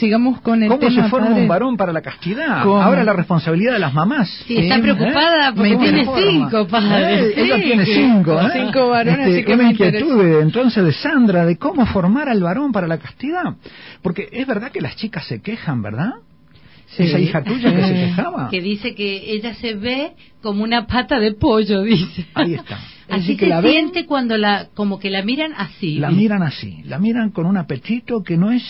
sigamos con el ¿Cómo tema, se forma padre? un varón para la castidad? ¿Cómo? Ahora la responsabilidad de las mamás. Sí, está preocupada porque tiene 5, padre. Ella tiene 5, 5 varones, así que una me inquietud entonces de Sandra de cómo formar al varón para la castidad. Porque es verdad que las chicas se quejan, ¿verdad? Sí. Esa hija tuya que se quejaba. Que dice que ella se ve como una pata de pollo, dice. Ahí está. Es Así decir, que se la ven, siente cuando como que la miran así. la miran así, la miran con un apetito que no es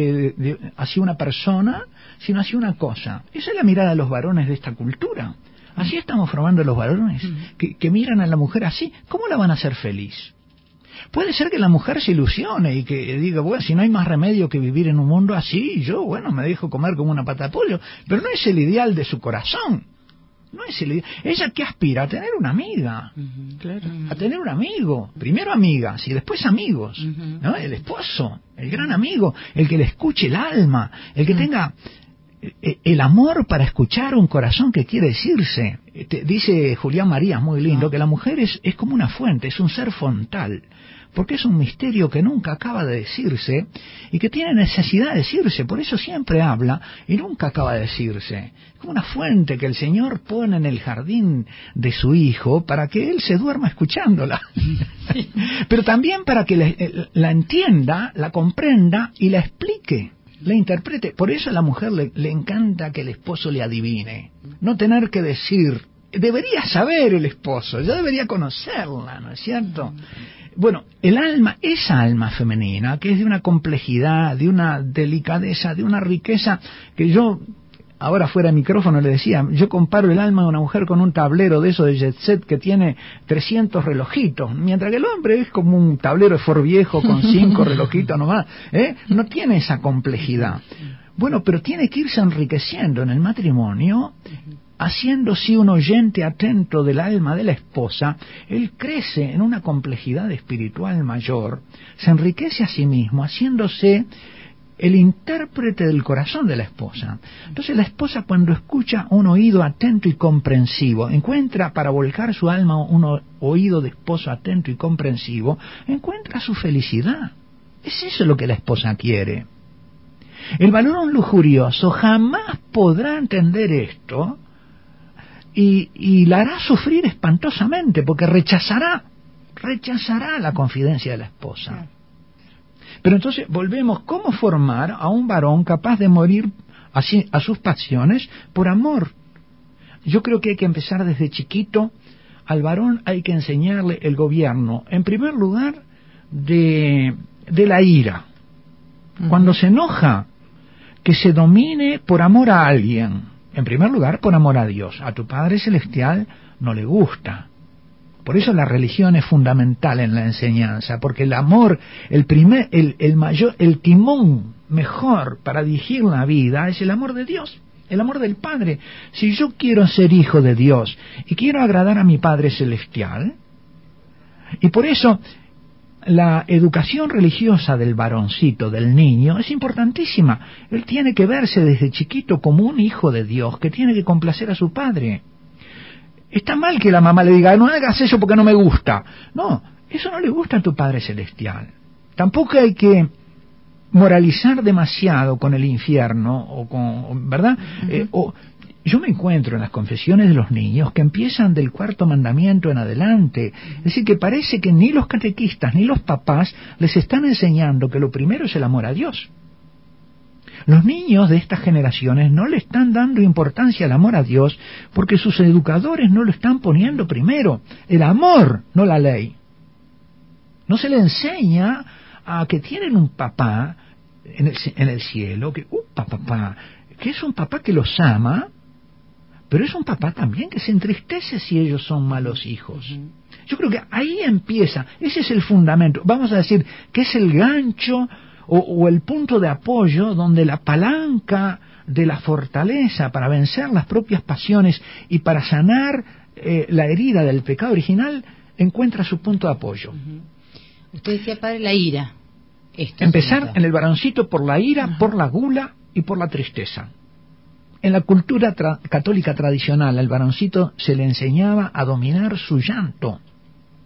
así una persona, sino así una cosa. Esa es la mirada de los varones de esta cultura. Así estamos formando a los varones, que miran a la mujer así. ¿Cómo la van a hacer feliz? Puede ser que la mujer se ilusione y que diga, bueno, si no hay más remedio que vivir en un mundo así, yo, bueno, me dejo comer como una pata de pollo. Pero no es el ideal de su corazón. No es el ideal. Ella que aspira a tener una amiga, Claro. a tener un amigo. Primero amigas y después amigos. ¿No? El esposo, el gran amigo, el que le escuche el alma, el que tenga el amor para escuchar un corazón que quiere decirse. Dice Julián Marías, muy lindo, que la mujer es como una fuente, es un ser fontal, porque es un misterio que nunca acaba de decirse y que tiene necesidad de decirse, por eso siempre habla y nunca acaba de decirse. Es como una fuente que el Señor pone en el jardín de su Hijo para que Él se duerma escuchándola, pero también para que la entienda, la comprenda y la explique, la interprete. Por eso a la mujer le encanta que el esposo le adivine, no tener que decir. Debería saber el esposo, ya debería conocerla, ¿no es cierto? Bueno, el alma, esa alma femenina, que es de una complejidad, de una delicadeza, de una riqueza, que yo, ahora fuera de micrófono le decía, yo comparo el alma de una mujer con un tablero de eso de Jet Set que tiene 300 relojitos, mientras que el hombre es como un tablero de Ford viejo con 5 relojitos nomás, no tiene esa complejidad. Bueno, pero tiene que irse enriqueciendo en el matrimonio, haciéndose un oyente atento del alma de la esposa. Él crece en una complejidad espiritual mayor, se enriquece a sí mismo, haciéndose el intérprete del corazón de la esposa. Entonces la esposa, cuando escucha un oído atento y comprensivo, encuentra para volcar su alma un oído de esposo atento y comprensivo, encuentra su felicidad. Es eso lo que la esposa quiere. El varón lujurioso jamás podrá entender esto y la hará sufrir espantosamente, porque rechazará la confidencia de la esposa. Pero entonces volvemos, ¿cómo formar a un varón capaz de morir así a sus pasiones por amor? Yo creo que hay que empezar desde chiquito. Al varón hay que enseñarle el gobierno, en primer lugar, de la ira. Cuando se enoja, que se domine por amor a alguien. En primer lugar, por amor a Dios. A tu Padre Celestial no le gusta. Por eso la religión es fundamental en la enseñanza, porque el amor, el mayor, el timón mejor para dirigir la vida es el amor de Dios, el amor del Padre. Si yo quiero ser hijo de Dios y quiero agradar a mi Padre Celestial, y por eso la educación religiosa del varoncito, del niño, es importantísima. Él tiene que verse desde chiquito como un hijo de Dios que tiene que complacer a su padre. Está mal que la mamá le diga, no hagas eso porque no me gusta. No, eso no le gusta a tu Padre Celestial. Tampoco hay que moralizar demasiado con el infierno, o con, ¿verdad? Yo me encuentro en las confesiones de los niños que empiezan del 4º mandamiento en adelante. Es decir, que parece que ni los catequistas ni los papás les están enseñando que lo primero es el amor a Dios. Los niños de estas generaciones no le están dando importancia al amor a Dios porque sus educadores no lo están poniendo primero. El amor, no la ley. No se le enseña a que tienen un papá en el cielo, que es un papá que los ama, pero es un papá también que se entristece si ellos son malos hijos. Yo creo que ahí empieza, ese es el fundamento, vamos a decir que es el gancho o el punto de apoyo donde la palanca de la fortaleza para vencer las propias pasiones y para sanar la herida del pecado original encuentra su punto de apoyo. Usted decía, padre, la ira. Empezar en el varoncito por la ira, por la gula y por la tristeza. En la cultura católica tradicional al varoncito se le enseñaba a dominar su llanto.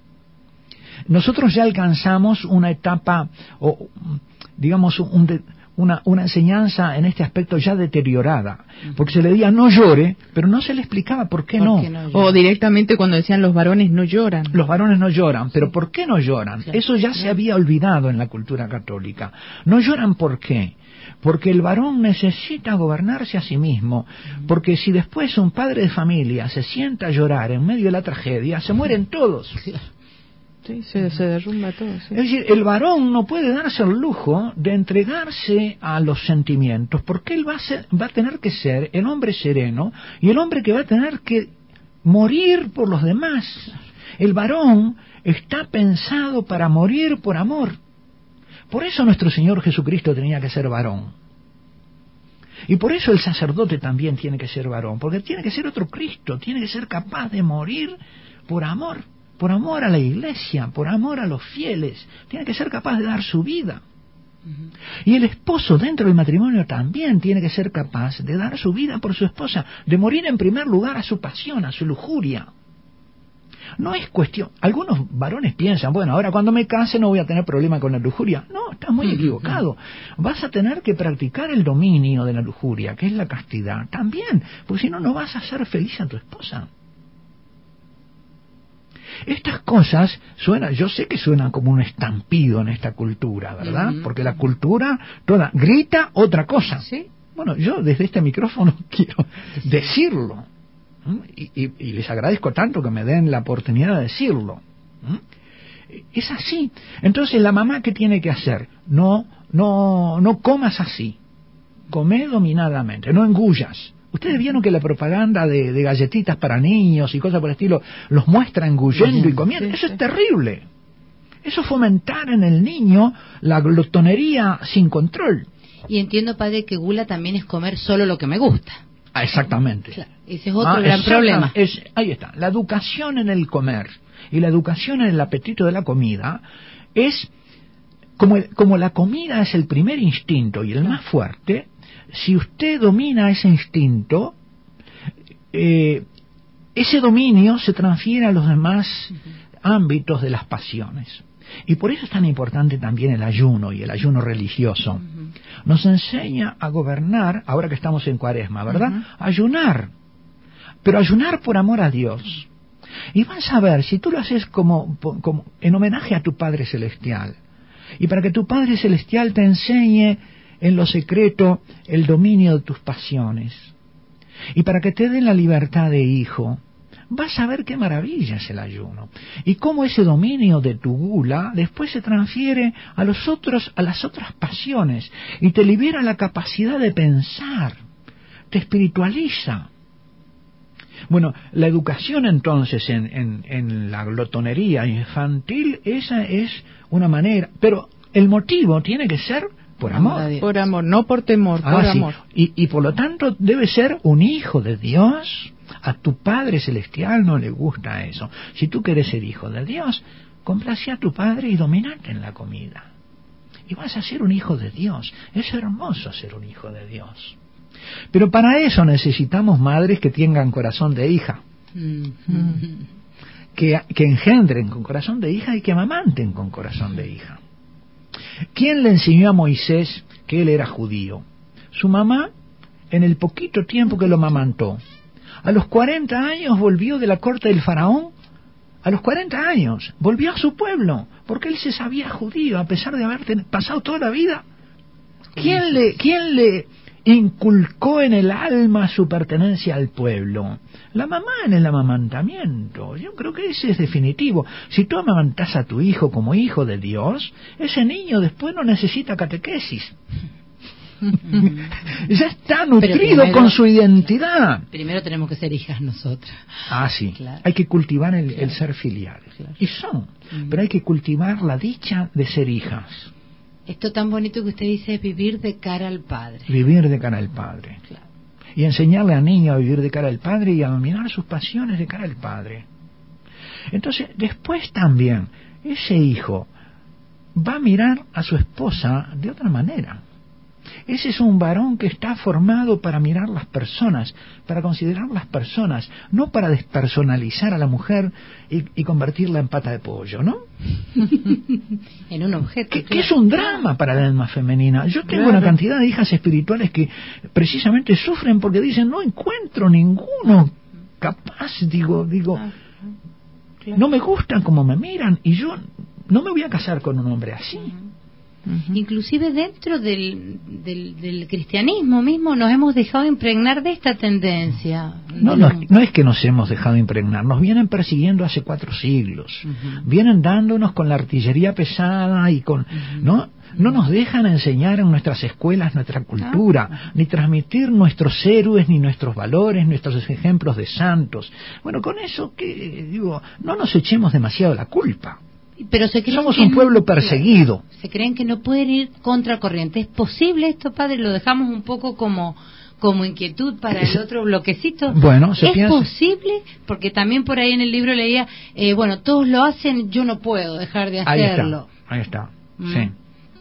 Nosotros ya alcanzamos una etapa, o digamos un una enseñanza en este aspecto ya deteriorada, porque se le decía no llore, pero no se le explicaba por qué no. O directamente cuando decían los varones no lloran. Los varones no lloran, pero ¿por qué no lloran? Claro, Eso ya se había olvidado en la cultura católica. No lloran ¿por qué? Porque el varón necesita gobernarse a sí mismo, porque si después un padre de familia se sienta a llorar en medio de la tragedia, se mueren todos. Sí, se derrumba todo. Sí. Es decir, el varón no puede darse el lujo de entregarse a los sentimientos, porque él va a tener que ser el hombre sereno y el hombre que va a tener que morir por los demás. El varón está pensado para morir por amor. Por eso nuestro Señor Jesucristo tenía que ser varón. Y por eso el sacerdote también tiene que ser varón, porque tiene que ser otro Cristo, tiene que ser capaz de morir por amor a la iglesia, por amor a los fieles, tiene que ser capaz de dar su vida. Y el esposo dentro del matrimonio también tiene que ser capaz de dar su vida por su esposa, de morir en primer lugar a su pasión, a su lujuria. No es cuestión, algunos varones piensan, bueno, ahora cuando me case no voy a tener problema con la lujuria. No, estás muy equivocado. Vas a tener que practicar el dominio de la lujuria, que es la castidad, también, porque si no, no vas a hacer feliz a tu esposa. Estas cosas suenan, yo sé que suenan como un estampido en esta cultura, ¿verdad? Porque la cultura toda grita otra cosa. ¿Sí? Bueno, yo desde este micrófono quiero decirlo. Y les agradezco tanto que me den la oportunidad de decirlo. Es así. Entonces la mamá, ¿qué tiene que hacer? No comas así. Come dominadamente, no engullas. Ustedes vieron que la propaganda de galletitas para niños y cosas por el estilo los muestra engullendo y comiendo. Eso es terrible. Eso es fomentar en el niño la glotonería sin control. Y entiendo, padre, que gula también es comer solo lo que me gusta. Ah, exactamente. Claro, ese es otro gran problema. Ahí está. La educación en el comer y la educación en el apetito de la comida es como la comida es el primer instinto y el más fuerte. Si usted domina ese instinto, ese dominio se transfiere a los demás ámbitos de las pasiones. Y por eso es tan importante también el ayuno y el ayuno religioso. Nos enseña a gobernar, ahora que estamos en Cuaresma, ¿verdad? Ayunar, pero ayunar por amor a Dios. Y vas a ver, si tú lo haces como en homenaje a tu Padre Celestial, y para que tu Padre Celestial te enseñe en lo secreto el dominio de tus pasiones, y para que te den la libertad de hijo, vas a ver qué maravilla es el ayuno. Y cómo ese dominio de tu gula después se transfiere a las otras pasiones, y te libera la capacidad de pensar, te espiritualiza. Bueno, la educación entonces en la glotonería infantil, esa es una manera, pero el motivo tiene que ser por amor. Por amor, no por temor, por amor. Y por lo tanto debe ser un hijo de Dios. A tu Padre Celestial no le gusta eso. Si tú quieres ser hijo de Dios, complace a tu Padre y dominate en la comida. Y vas a ser un hijo de Dios. Es hermoso ser un hijo de Dios. Pero para eso necesitamos madres que tengan corazón de hija. Que engendren con corazón de hija y que amamanten con corazón de hija. ¿Quién le enseñó a Moisés que él era judío? Su mamá, en el poquito tiempo que lo amamantó. A los 40 años volvió de la corte del faraón. A los 40 años volvió a su pueblo, porque él se sabía judío, a pesar de haber pasado toda la vida. ¿Quién le inculcó en el alma su pertenencia al pueblo? La mamá en el amamantamiento. Yo creo que ese es definitivo. Si tú amamantas a tu hijo como hijo de Dios, ese niño después no necesita catequesis. Ya está nutrido con su identidad. Primero tenemos que ser hijas nosotras. Ah, sí. Claro. Hay que cultivar el ser filial. Claro. Y son. Pero hay que cultivar la dicha de ser hijas. Esto tan bonito que usted dice es vivir de cara al Padre. Vivir de cara al Padre. Claro. Y enseñarle al niño a vivir de cara al Padre y a dominar sus pasiones de cara al Padre. Entonces, después también, ese hijo va a mirar a su esposa de otra manera. Ese es un varón que está formado para mirar las personas, para considerar las personas, no para despersonalizar a la mujer y convertirla en pata de pollo, ¿no? En un objeto. Que es un drama para el alma femenina. Yo tengo una cantidad de hijas espirituales que precisamente sufren porque dicen, no encuentro ninguno capaz, digo, no me gustan como me miran y yo no me voy a casar con un hombre así. Inclusive dentro del cristianismo mismo nos hemos dejado impregnar de esta tendencia. No es que nos hemos dejado impregnar, nos vienen persiguiendo hace 4 siglos. Vienen dándonos con la artillería pesada y con... ¿no? No nos dejan enseñar en nuestras escuelas nuestra cultura, ni transmitir nuestros héroes, ni nuestros valores, nuestros ejemplos de santos. Bueno, con eso, no nos echemos demasiado la culpa. Pero somos un pueblo perseguido. Se creen que no pueden ir contra corriente. ¿Es posible esto, padre? Lo dejamos un poco como inquietud para el otro bloquecito. Bueno, ¿Es posible? Porque también por ahí en el libro leía, todos lo hacen, yo no puedo dejar de hacerlo. Ahí está. Sí.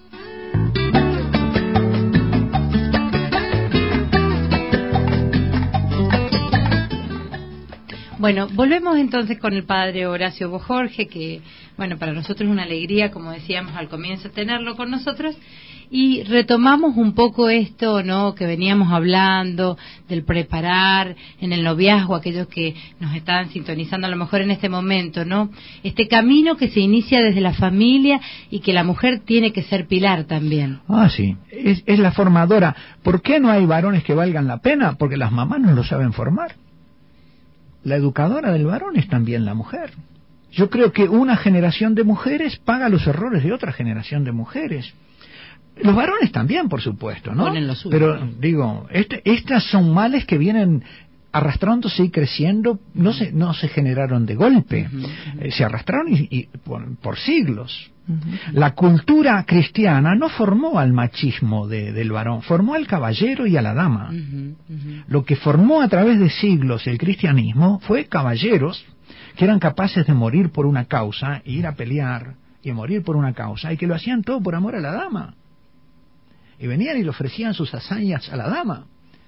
Bueno, volvemos entonces con el padre Horacio Bojorge, que, para nosotros es una alegría, como decíamos al comienzo, tenerlo con nosotros, y retomamos un poco esto, ¿no?, que veníamos hablando, del preparar en el noviazgo, aquellos que nos están sintonizando a lo mejor en este momento, ¿no?, este camino que se inicia desde la familia y que la mujer tiene que ser pilar también. Sí, es la formadora. ¿Por qué no hay varones que valgan la pena? Porque las mamás no lo saben formar. La educadora del varón es también la mujer. Yo creo que una generación de mujeres paga los errores de otra generación de mujeres. Los varones también, por supuesto, ¿no? Pero estas son males que vienen arrastrándose y creciendo, no se generaron de golpe, se arrastraron y por siglos. La cultura cristiana no formó al machismo del varón, formó al caballero y a la dama. Lo que formó a través de siglos el cristianismo fue caballeros que eran capaces de morir por una causa, ir a pelear y morir por una causa, y que lo hacían todo por amor a la dama. Y venían y le ofrecían sus hazañas a la dama.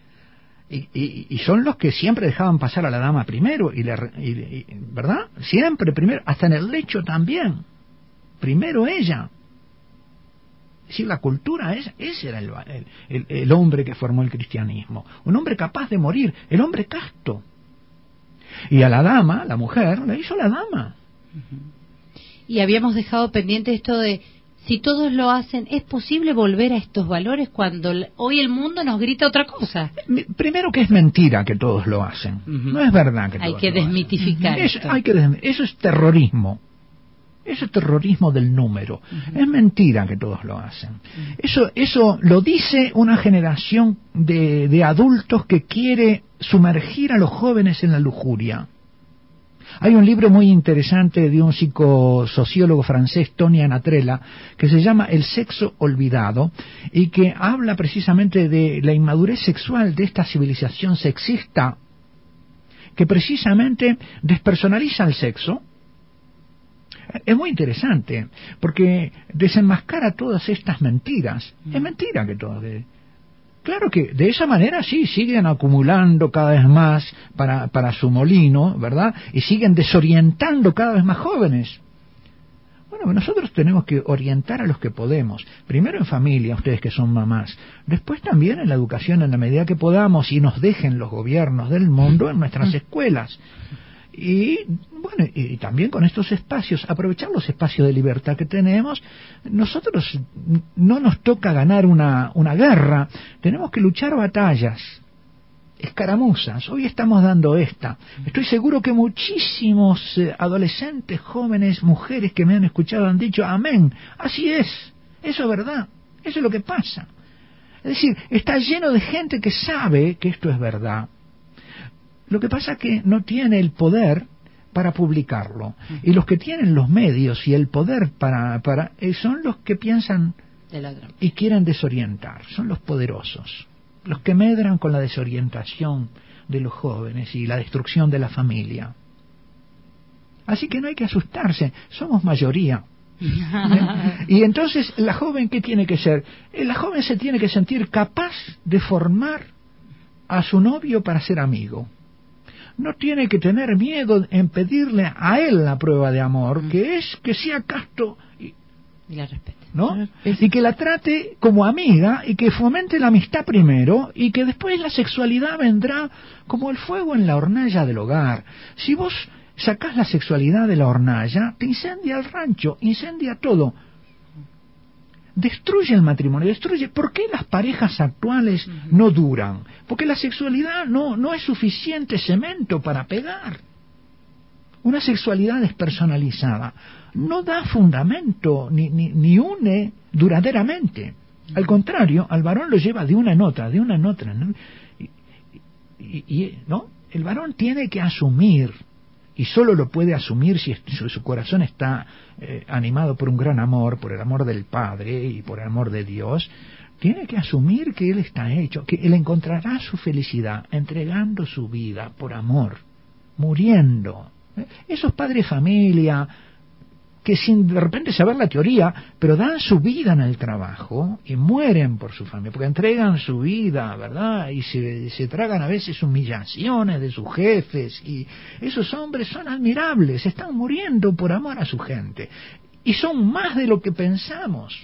Y son los que siempre dejaban pasar a la dama primero, ¿verdad? Siempre primero, hasta en el lecho también. Primero ella. Es decir, la cultura, ese era el hombre que formó el cristianismo. Un hombre capaz de morir, el hombre casto. Y a la dama, la mujer, la hizo la dama. Y habíamos dejado pendiente esto de, si todos lo hacen, ¿es posible volver a estos valores cuando hoy el mundo nos grita otra cosa? Primero que es mentira que todos lo hacen. No es verdad que todos lo hacen. Hay que desmitificar esto. Eso es terrorismo. Eso es terrorismo del número. Es mentira que todos lo hacen. Eso lo dice una generación de adultos que quiere sumergir a los jóvenes en la lujuria. Hay un libro muy interesante de un psicosociólogo francés, Tony Anatrella, que se llama El sexo olvidado, y que habla precisamente de la inmadurez sexual de esta civilización sexista, que precisamente despersonaliza el sexo. Es muy interesante, porque desenmascara todas estas mentiras. Es mentira que todo... Claro que de esa manera sí, siguen acumulando cada vez más para su molino, ¿verdad? Y siguen desorientando cada vez más jóvenes. Bueno, nosotros tenemos que orientar a los que podemos. Primero en familia, ustedes que son mamás. Después también en la educación en la medida que podamos y nos dejen los gobiernos del mundo en nuestras escuelas. Y bueno, y también con estos espacios, aprovechar los espacios de libertad que tenemos. Nosotros no nos toca ganar una guerra, tenemos que luchar batallas, escaramuzas. Hoy estamos dando esta. Estoy seguro que muchísimos adolescentes, jóvenes, mujeres que me han escuchado han dicho amén, así es, eso es verdad, eso es lo que pasa. Es decir, está lleno de gente que sabe que esto es verdad. Lo que pasa es que no tiene el poder para publicarlo. Y los que tienen los medios y el poder son los que piensan y quieren desorientar. Son los poderosos. Los que medran con la desorientación de los jóvenes y la destrucción de la familia. Así que no hay que asustarse. Somos mayoría. Y entonces, ¿la joven qué tiene que ser? La joven se tiene que sentir capaz de formar a su novio para ser amigo. No tiene que tener miedo en pedirle a él la prueba de amor, que es que sea casto y la respete, ¿no? Y que la trate como amiga y que fomente la amistad primero y que después la sexualidad vendrá como el fuego en la hornalla del hogar. Si vos sacás la sexualidad de la hornalla, te incendia el rancho, incendia todo. Destruye el matrimonio, destruye. ¿Por qué las parejas actuales no duran? Porque la sexualidad no es suficiente cemento para pegar. Una sexualidad despersonalizada no da fundamento ni une duraderamente. Al contrario, al varón lo lleva de una en otra, ¿no? ¿No? El varón tiene que asumir, y solo lo puede asumir si su corazón está animado por un gran amor, por el amor del Padre y por el amor de Dios. Tiene que asumir que él está hecho, que él encontrará su felicidad entregando su vida por amor, muriendo. Esos padres de familia que sin de repente saber la teoría, pero dan su vida en el trabajo y mueren por su familia, porque entregan su vida, ¿verdad? Y se tragan a veces humillaciones de sus jefes, y esos hombres son admirables, están muriendo por amor a su gente, y son más de lo que pensamos.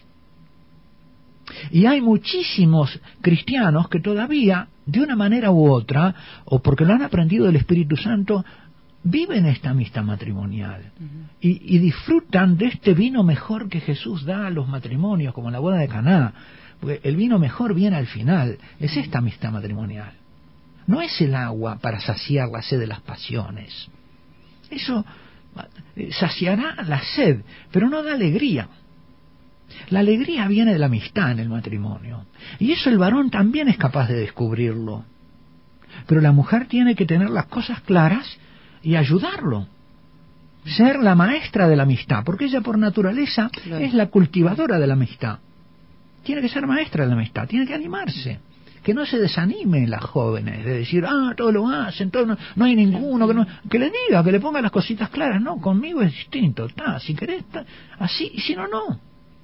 Y hay muchísimos cristianos que todavía, de una manera u otra, o porque lo han aprendido del Espíritu Santo, viven esta amistad matrimonial y disfrutan de este vino mejor que Jesús da a los matrimonios, como en la boda de Caná, porque el vino mejor viene al final. Es esta amistad matrimonial, no es el agua para saciar la sed de las pasiones. Eso saciará la sed, pero no da alegría. La alegría viene de la amistad en el matrimonio, y eso el varón también es capaz de descubrirlo, pero la mujer tiene que tener las cosas claras y ayudarlo, ser la maestra de la amistad, porque ella por naturaleza es la cultivadora de la amistad. Tiene que ser maestra de la amistad, tiene que animarse, que no se desanimen las jóvenes de decir, todos lo hacen, todos no hay ninguno, que le diga, que le ponga las cositas claras. No, conmigo es distinto, si querés así, y si no, no.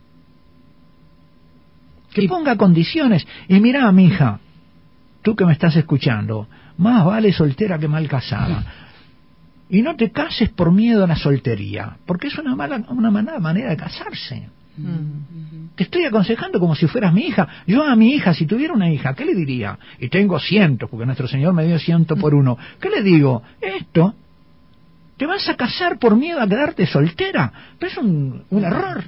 Que ponga condiciones. Y mirá, mija, tú que me estás escuchando, más vale soltera que mal casada. Y no te cases por miedo a la soltería, porque es una mala manera de casarse. Te estoy aconsejando como si fueras mi hija. Yo a mi hija, si tuviera una hija, ¿qué le diría? Y tengo 100, porque nuestro Señor me dio 100 por uno. ¿Qué le digo? Esto, te vas a casar por miedo a quedarte soltera. Pero es un error.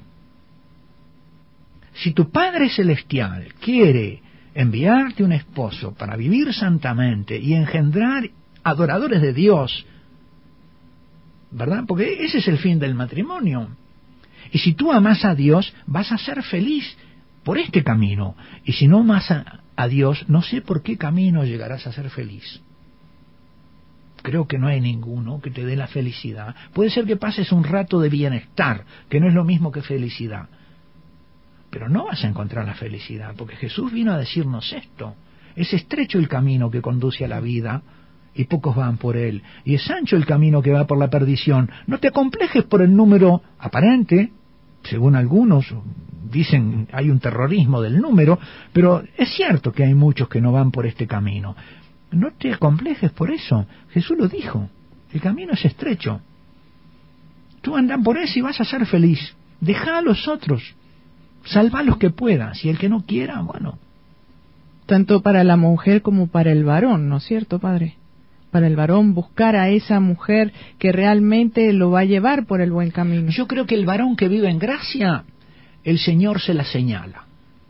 Si tu Padre Celestial quiere enviarte un esposo para vivir santamente y engendrar adoradores de Dios, ¿verdad? Porque ese es el fin del matrimonio. Y si tú amas a Dios, vas a ser feliz por este camino. Y si no amas a Dios, no sé por qué camino llegarás a ser feliz. Creo que no hay ninguno que te dé la felicidad. Puede ser que pases un rato de bienestar, que no es lo mismo que felicidad. Pero no vas a encontrar la felicidad, porque Jesús vino a decirnos esto. Es estrecho el camino que conduce a la vida, y pocos van por él, y es ancho el camino que va por la perdición. No te acomplejes por el número aparente, según algunos dicen hay un terrorismo del número, pero es cierto que hay muchos que no van por este camino. No te acomplejes por eso, Jesús lo dijo, el camino es estrecho. Tú andás por ese y vas a ser feliz. Deja a los otros, salva a los que puedas, y el que no quiera, bueno. Tanto para la mujer como para el varón, ¿no es cierto, padre? Para el varón buscar a esa mujer que realmente lo va a llevar por el buen camino. Yo creo que el varón que vive en gracia, el Señor se la señala.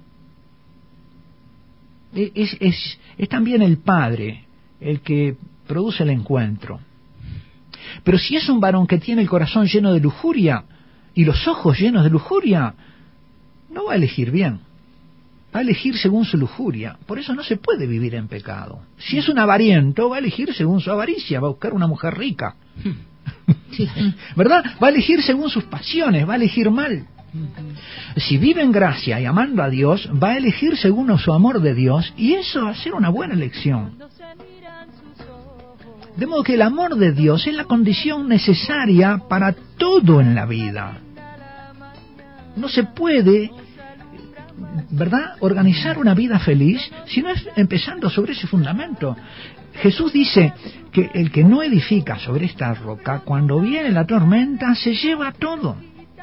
Es también el Padre el que produce el encuentro. Pero si es un varón que tiene el corazón lleno de lujuria y los ojos llenos de lujuria, no va a elegir bien. Va a elegir según su lujuria. Por eso no se puede vivir en pecado. Si es un avariento, va a elegir según su avaricia, va a buscar una mujer rica. ¿Verdad? Va a elegir según sus pasiones, va a elegir mal. Si vive en gracia y amando a Dios, va a elegir según su amor de Dios, y eso va a ser una buena elección. De modo que el amor de Dios es la condición necesaria para todo en la vida. no se puede, ¿verdad?, organizar una vida feliz si no es empezando sobre ese fundamento. Jesús dice que el que no edifica sobre esta roca, cuando viene la tormenta, se lleva todo.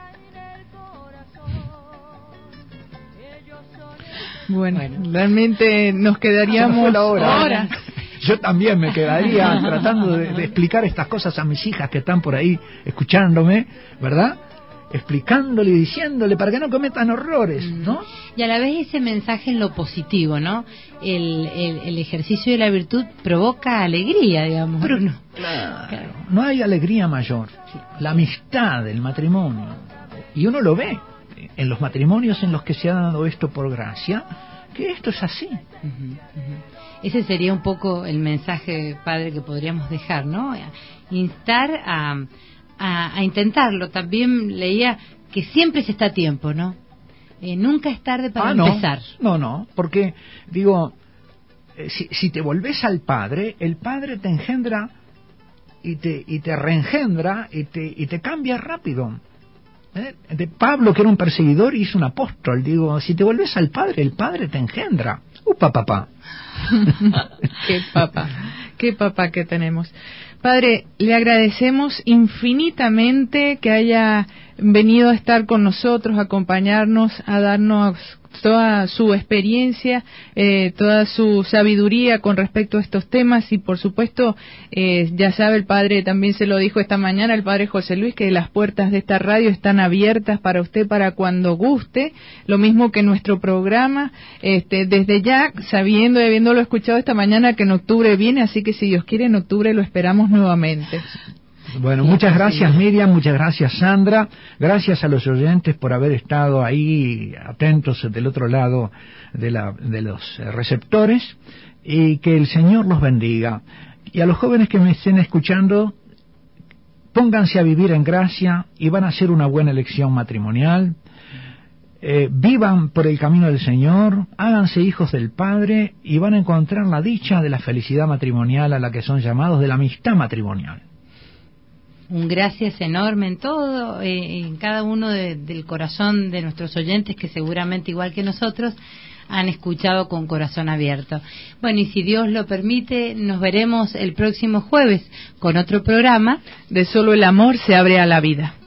Bueno, realmente nos quedaríamos horas. Yo también me quedaría tratando de explicar estas cosas a mis hijas que están por ahí escuchándome, ¿verdad?, explicándole y diciéndole para que no cometan horrores, ¿no? Y a la vez ese mensaje en lo positivo, ¿no? El ejercicio de la virtud provoca alegría, digamos. Pero claro, no hay alegría mayor. La amistad, el matrimonio. Y uno lo ve en los matrimonios en los que se ha dado esto por gracia, que esto es así. Ese sería un poco el mensaje, padre, que podríamos dejar, ¿no? Instar a intentarlo. También leía que siempre se está a tiempo, ¿no? Nunca es tarde para empezar. No, porque, digo, si te volvés al Padre, el Padre te engendra y te reengendra y te cambia rápido. De Pablo, que era un perseguidor, hizo un apóstol. Digo, si te volvés al Padre, el Padre te engendra. Papá. Qué papá que tenemos. Padre, le agradecemos infinitamente que haya venido a estar con nosotros, a acompañarnos, a darnos toda su experiencia, toda su sabiduría con respecto a estos temas y por supuesto, ya sabe, el Padre también se lo dijo esta mañana, el Padre José Luis, que las puertas de esta radio están abiertas para usted para cuando guste, lo mismo que nuestro programa, desde ya sabiendo y habiéndolo escuchado esta mañana que en octubre viene, así que si Dios quiere en octubre lo esperamos nuevamente. Bueno, muchas gracias Miriam, muchas gracias Sandra, gracias a los oyentes por haber estado ahí atentos del otro lado de los receptores y que el Señor los bendiga. Y a los jóvenes que me estén escuchando, pónganse a vivir en gracia y van a hacer una buena elección matrimonial. Vivan por el camino del Señor, háganse hijos del Padre y van a encontrar la dicha de la felicidad matrimonial a la que son llamados, de la amistad matrimonial. Un gracias enorme en todo, en cada uno del corazón de nuestros oyentes que seguramente igual que nosotros han escuchado con corazón abierto. Bueno, y si Dios lo permite, nos veremos el próximo jueves con otro programa de Solo el Amor se abre a la vida.